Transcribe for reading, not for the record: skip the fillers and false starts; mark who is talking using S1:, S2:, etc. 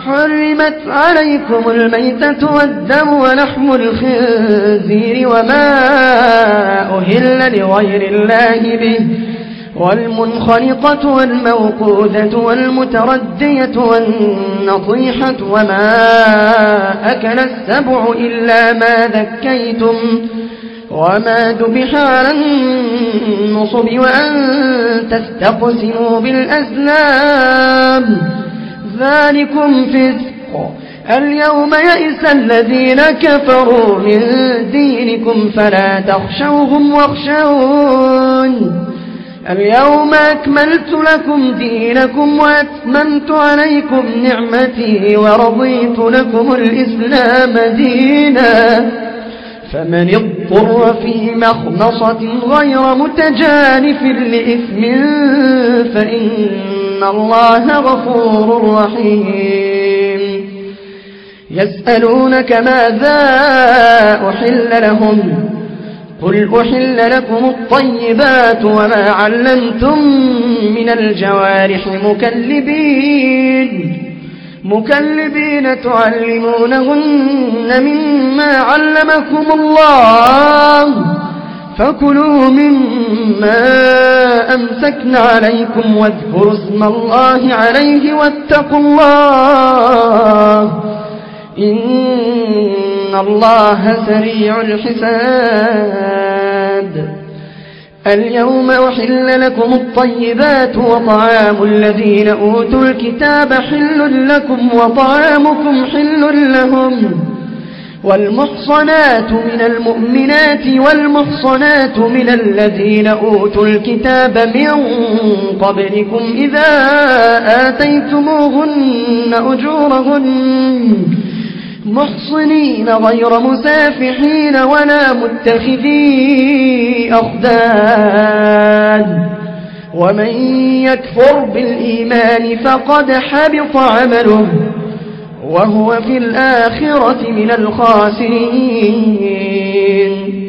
S1: حرمت عليكم الميتة والدم ولحم الخنزير وما أهل لغير الله به والمنخنقة والموقوذة والمتردية والنطيحة وما أكل السبع إلا ما ذكيتم وما ذبح على النصب وأن تستقسموا بالأزلام ذلكم فسق. اليوم يئس الذين كفروا من دينكم فلا تخشوهم واخشون اليوم أكملت لكم دينكم وأتممت عليكم نعمتي ورضيت لكم الإسلام دينا فمن اضطر في مخمصة غير متجانف لإثم فإن الله غفور رحيم. يسألونك ماذا أحل لهم قل أحل لكم الطيبات وما علمتم من الجوارح مكلبين تعلمونهن مما علمكم الله فكلوا مما أمسكن عليكم واذكروا اسم الله عليه واتقوا الله إن الله سريع الحساب. اليوم أحل لكم الطيبات وطعام الذين أوتوا الكتاب حل لكم وطعامكم حل لهم والمحصنات من المؤمنات والمحصنات من الذين أوتوا الكتاب من قبلكم إذا آتيتموهن أجورهن محصنين غير مسافحين ولا متخذي أخدان ومن يكفر بالإيمان فقد حبط عمله وهو في الآخرة من الخاسرين.